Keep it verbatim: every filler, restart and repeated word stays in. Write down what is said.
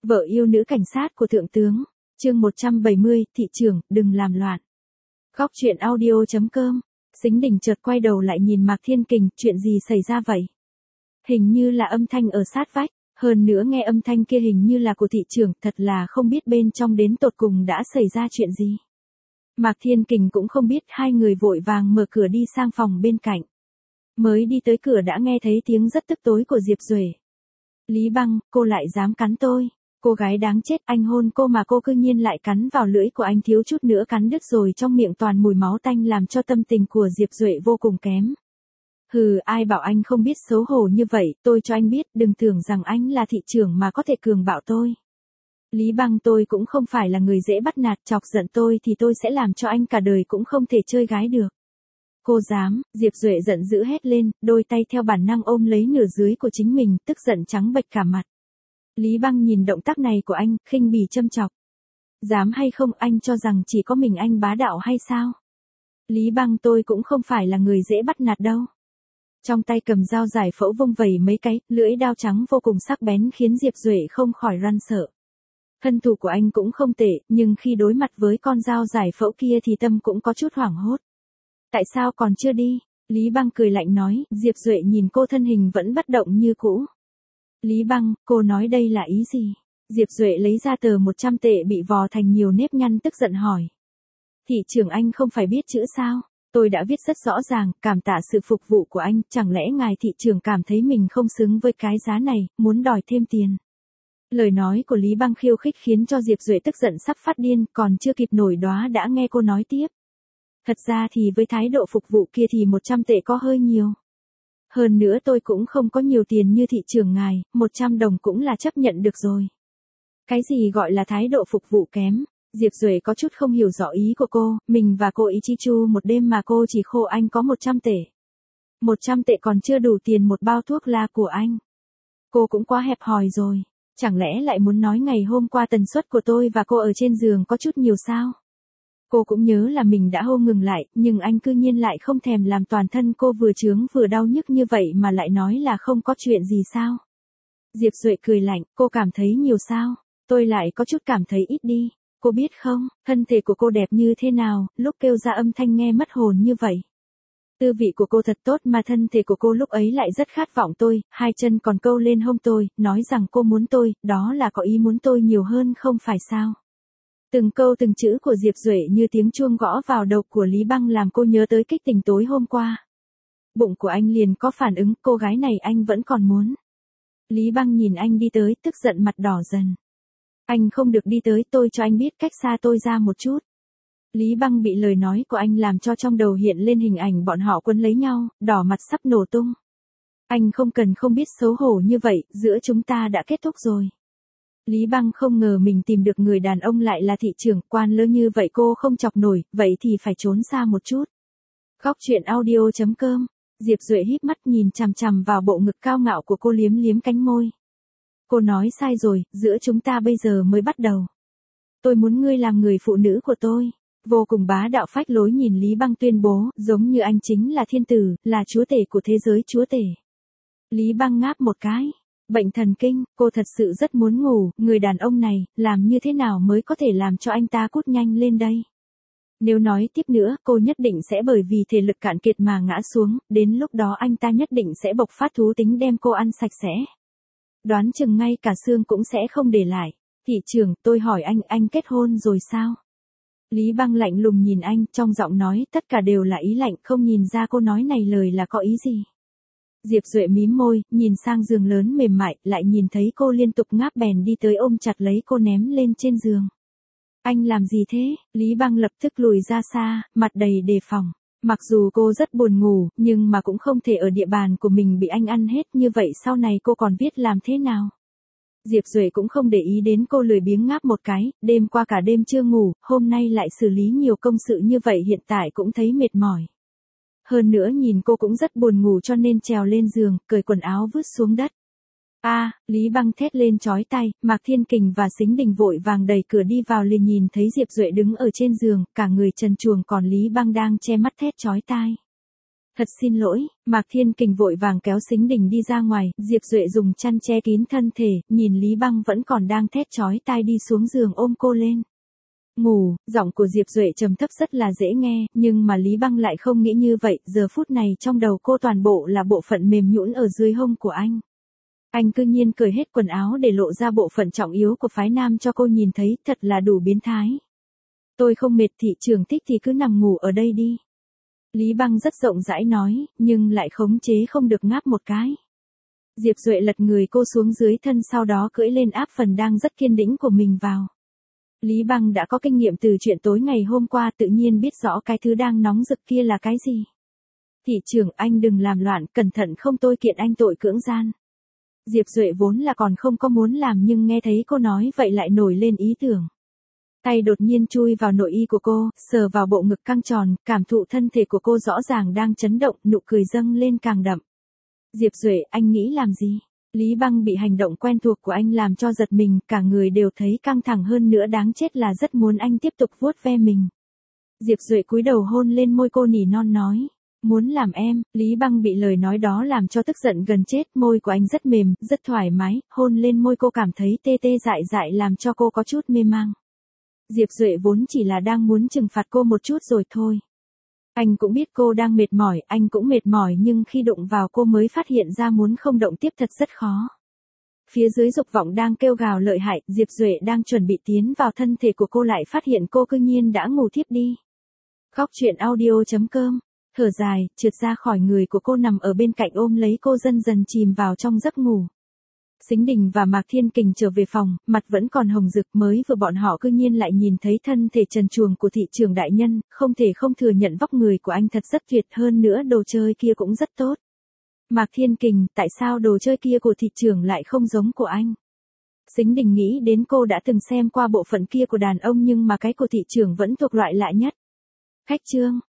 Vợ yêu nữ cảnh sát của thượng tướng. Chương một trăm bảy mươi, thị trưởng, đừng làm loạn. Góc truyện audio chấm com. Sính Đình chợt quay đầu lại nhìn Mạc Thiên Kình, chuyện gì xảy ra vậy? Hình như là âm thanh ở sát vách, hơn nữa nghe âm thanh kia hình như là của thị trưởng, thật là không biết bên trong đến tột cùng đã xảy ra chuyện gì. Mạc Thiên Kình cũng không biết, hai người vội vàng mở cửa đi sang phòng bên cạnh. Mới đi tới cửa đã nghe thấy tiếng rất tức tối của Diệp Duệ. Lý Băng, cô lại dám cắn tôi. Cô gái đáng chết, anh hôn cô mà cô cư nhiên lại cắn vào lưỡi của anh, thiếu chút nữa cắn đứt rồi, trong miệng toàn mùi máu tanh làm cho tâm tình của Diệp Duệ vô cùng kém. Hừ, ai bảo anh không biết xấu hổ như vậy, tôi cho anh biết, đừng tưởng rằng anh là thị trưởng mà có thể cường bạo tôi. Lý Băng, tôi cũng không phải là người dễ bắt nạt, chọc giận tôi thì tôi sẽ làm cho anh cả đời cũng không thể chơi gái được. Cô dám, Diệp Duệ giận dữ hét lên, đôi tay theo bản năng ôm lấy nửa dưới của chính mình, tức giận trắng bệch cả mặt. Lý Băng nhìn động tác này của anh, khinh bỉ châm chọc. Dám hay không, anh cho rằng chỉ có mình anh bá đạo hay sao? Lý Băng, tôi cũng không phải là người dễ bắt nạt đâu. Trong tay cầm dao giải phẫu vung vẩy mấy cái, lưỡi dao trắng vô cùng sắc bén khiến Diệp Duệ không khỏi run sợ. Thân thủ của anh cũng không tệ, nhưng khi đối mặt với con dao giải phẫu kia thì tâm cũng có chút hoảng hốt. Tại sao còn chưa đi? Lý Băng cười lạnh nói, Diệp Duệ nhìn cô thân hình vẫn bất động như cũ. Lý Băng, cô nói đây là ý gì? Diệp Duệ lấy ra tờ một trăm tệ bị vò thành nhiều nếp nhăn tức giận hỏi. Thị trưởng, anh không phải biết chữ sao? Tôi đã viết rất rõ ràng, cảm tạ sự phục vụ của anh, chẳng lẽ ngài thị trưởng cảm thấy mình không xứng với cái giá này, muốn đòi thêm tiền? Lời nói của Lý Băng khiêu khích khiến cho Diệp Duệ tức giận sắp phát điên, còn chưa kịp nổi đoá đã nghe cô nói tiếp. Thật ra thì với thái độ phục vụ kia thì một trăm tệ có hơi nhiều. Hơn nữa tôi cũng không có nhiều tiền như thị trưởng ngài, một trăm đồng cũng là chấp nhận được rồi. Cái gì gọi là thái độ phục vụ kém? Diệp Duệ có chút không hiểu rõ ý của cô, mình và cô ý chi chu một đêm mà cô chỉ khô anh có một trăm tệ. một trăm tệ còn chưa đủ tiền một bao thuốc la của anh. Cô cũng quá hẹp hòi rồi, chẳng lẽ lại muốn nói ngày hôm qua tần suất của tôi và cô ở trên giường có chút nhiều sao? Cô cũng nhớ là mình đã hô ngừng lại, nhưng anh cư nhiên lại không thèm làm toàn thân cô vừa chướng vừa đau nhức như vậy mà lại nói là không có chuyện gì sao? Diệp Duệ cười lạnh, cô cảm thấy nhiều sao? Tôi lại có chút cảm thấy ít đi. Cô biết không, thân thể của cô đẹp như thế nào, lúc kêu ra âm thanh nghe mất hồn như vậy. Tư vị của cô thật tốt mà thân thể của cô lúc ấy lại rất khát vọng tôi, hai chân còn câu lên hông tôi, nói rằng cô muốn tôi, đó là có ý muốn tôi nhiều hơn không phải sao? Từng câu từng chữ của Diệp Duệ như tiếng chuông gõ vào đầu của Lý Băng làm cô nhớ tới kích tình tối hôm qua. Bụng của anh liền có phản ứng, cô gái này anh vẫn còn muốn. Lý Băng nhìn anh đi tới, tức giận mặt đỏ dần. Anh không được đi tới, tôi cho anh biết cách xa tôi ra một chút. Lý Băng bị lời nói của anh làm cho trong đầu hiện lên hình ảnh bọn họ quấn lấy nhau, đỏ mặt sắp nổ tung. Anh không cần không biết xấu hổ như vậy, giữa chúng ta đã kết thúc rồi. Lý Băng không ngờ mình tìm được người đàn ông lại là thị trưởng, quan lơ như vậy cô không chọc nổi, vậy thì phải trốn xa một chút. Góc truyện audio chấm com. Diệp Duệ híp mắt nhìn chằm chằm vào bộ ngực cao ngạo của cô, liếm liếm cánh môi. Cô nói sai rồi, giữa chúng ta bây giờ mới bắt đầu. Tôi muốn ngươi làm người phụ nữ của tôi. Vô cùng bá đạo phách lối nhìn Lý Băng tuyên bố, giống như anh chính là thiên tử, là chúa tể của thế giới chúa tể. Lý Băng ngáp một cái. Bệnh thần kinh, cô thật sự rất muốn ngủ, người đàn ông này, làm như thế nào mới có thể làm cho anh ta cút nhanh lên đây? Nếu nói tiếp nữa, cô nhất định sẽ bởi vì thể lực cạn kiệt mà ngã xuống, đến lúc đó anh ta nhất định sẽ bộc phát thú tính đem cô ăn sạch sẽ. Đoán chừng ngay cả xương cũng sẽ không để lại. Thị trưởng, tôi hỏi anh, anh kết hôn rồi sao? Lý Băng lạnh lùng nhìn anh, trong giọng nói tất cả đều là ý lạnh, không nhìn ra cô nói này lời là có ý gì. Diệp Duệ mím môi, nhìn sang giường lớn mềm mại, lại nhìn thấy cô liên tục ngáp bèn đi tới ôm chặt lấy cô ném lên trên giường. Anh làm gì thế? Lý Băng lập tức lùi ra xa, mặt đầy đề phòng. Mặc dù cô rất buồn ngủ, nhưng mà cũng không thể ở địa bàn của mình bị anh ăn hết, như vậy sau này cô còn biết làm thế nào? Diệp Duệ cũng không để ý đến cô lười biếng ngáp một cái, đêm qua cả đêm chưa ngủ, hôm nay lại xử lý nhiều công sự như vậy hiện tại cũng thấy mệt mỏi. Hơn nữa nhìn cô cũng rất buồn ngủ cho nên trèo lên giường, cởi quần áo vứt xuống đất. A, à, Lý Băng thét lên chói tai, Mạc Thiên Kình và Sính Đình vội vàng đẩy cửa đi vào liền nhìn thấy Diệp Duệ đứng ở trên giường, cả người trần truồng còn Lý Băng đang che mắt thét chói tai. Thật xin lỗi, Mạc Thiên Kình vội vàng kéo Sính Đình đi ra ngoài, Diệp Duệ dùng chăn che kín thân thể, nhìn Lý Băng vẫn còn đang thét chói tai đi xuống giường ôm cô lên. Ngủ, giọng của Diệp Duệ trầm thấp rất là dễ nghe, nhưng mà Lý Băng lại không nghĩ như vậy, giờ phút này trong đầu cô toàn bộ là bộ phận mềm nhũn ở dưới hông của anh. Anh cư nhiên cởi hết quần áo để lộ ra bộ phận trọng yếu của phái nam cho cô nhìn thấy, thật là đủ biến thái. Tôi không mệt, thị trưởng thích thì cứ nằm ngủ ở đây đi. Lý Băng rất rộng rãi nói, nhưng lại khống chế không được ngáp một cái. Diệp Duệ lật người cô xuống dưới thân sau đó cưỡi lên áp phần đang rất kiên đĩnh của mình vào. Lý Băng đã có kinh nghiệm từ chuyện tối ngày hôm qua, tự nhiên biết rõ cái thứ đang nóng rực kia là cái gì. Thị trưởng, anh đừng làm loạn, cẩn thận không tôi kiện anh tội cưỡng gian. Diệp Duệ vốn là còn không có muốn làm nhưng nghe thấy cô nói vậy lại nổi lên ý tưởng. Tay đột nhiên chui vào nội y của cô, sờ vào bộ ngực căng tròn, cảm thụ thân thể của cô rõ ràng đang chấn động, nụ cười dâng lên càng đậm. Diệp Duệ, anh nghĩ làm gì? Lý Băng bị hành động quen thuộc của anh làm cho giật mình, cả người đều thấy căng thẳng hơn nữa, đáng chết là rất muốn anh tiếp tục vuốt ve mình. Diệp Duệ cúi đầu hôn lên môi cô nỉ non nói. Muốn làm em, Lý Băng bị lời nói đó làm cho tức giận gần chết, môi của anh rất mềm, rất thoải mái, hôn lên môi cô cảm thấy tê tê dại dại làm cho cô có chút mê mang. Diệp Duệ vốn chỉ là đang muốn trừng phạt cô một chút rồi thôi. Anh cũng biết cô đang mệt mỏi, anh cũng mệt mỏi nhưng khi đụng vào cô mới phát hiện ra muốn không động tiếp thật rất khó. Phía dưới dục vọng đang kêu gào lợi hại, Diệp Duệ đang chuẩn bị tiến vào thân thể của cô lại phát hiện cô cư nhiên đã ngủ thiếp đi. Khóc chuyện audio chấm com, thở dài, trượt ra khỏi người của cô nằm ở bên cạnh ôm lấy cô dần dần chìm vào trong giấc ngủ. Sính Đình và Mạc Thiên Kình trở về phòng, mặt vẫn còn hồng rực, mới vừa bọn họ cư nhiên lại nhìn thấy thân thể trần truồng của thị trưởng đại nhân, không thể không thừa nhận vóc người của anh thật rất tuyệt, hơn nữa đồ chơi kia cũng rất tốt. Mạc Thiên Kình, tại sao đồ chơi kia của thị trưởng lại không giống của anh? Sính Đình nghĩ đến cô đã từng xem qua bộ phận kia của đàn ông nhưng mà cái của thị trưởng vẫn thuộc loại lạ nhất. Khách trương,